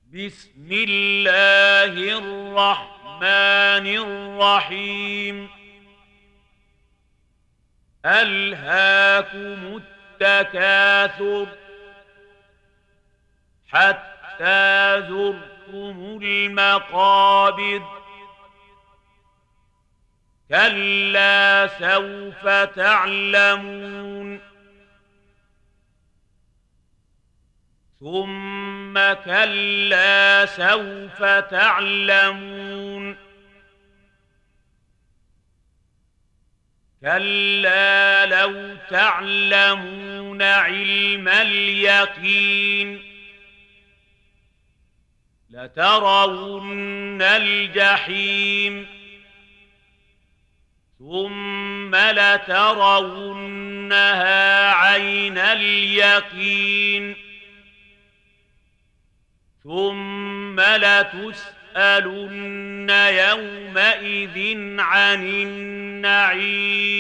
بسم الله الرحمن الرحيم ألهاكم التكاثر حتى زرتم المقابر كلا سوف تعلمون ثم كلا سوف تعلمون كلا لو تعلمون علم اليقين لترون الجحيم ثم لترونها عين اليقين ثم لتسألن يومئذ عن النعيم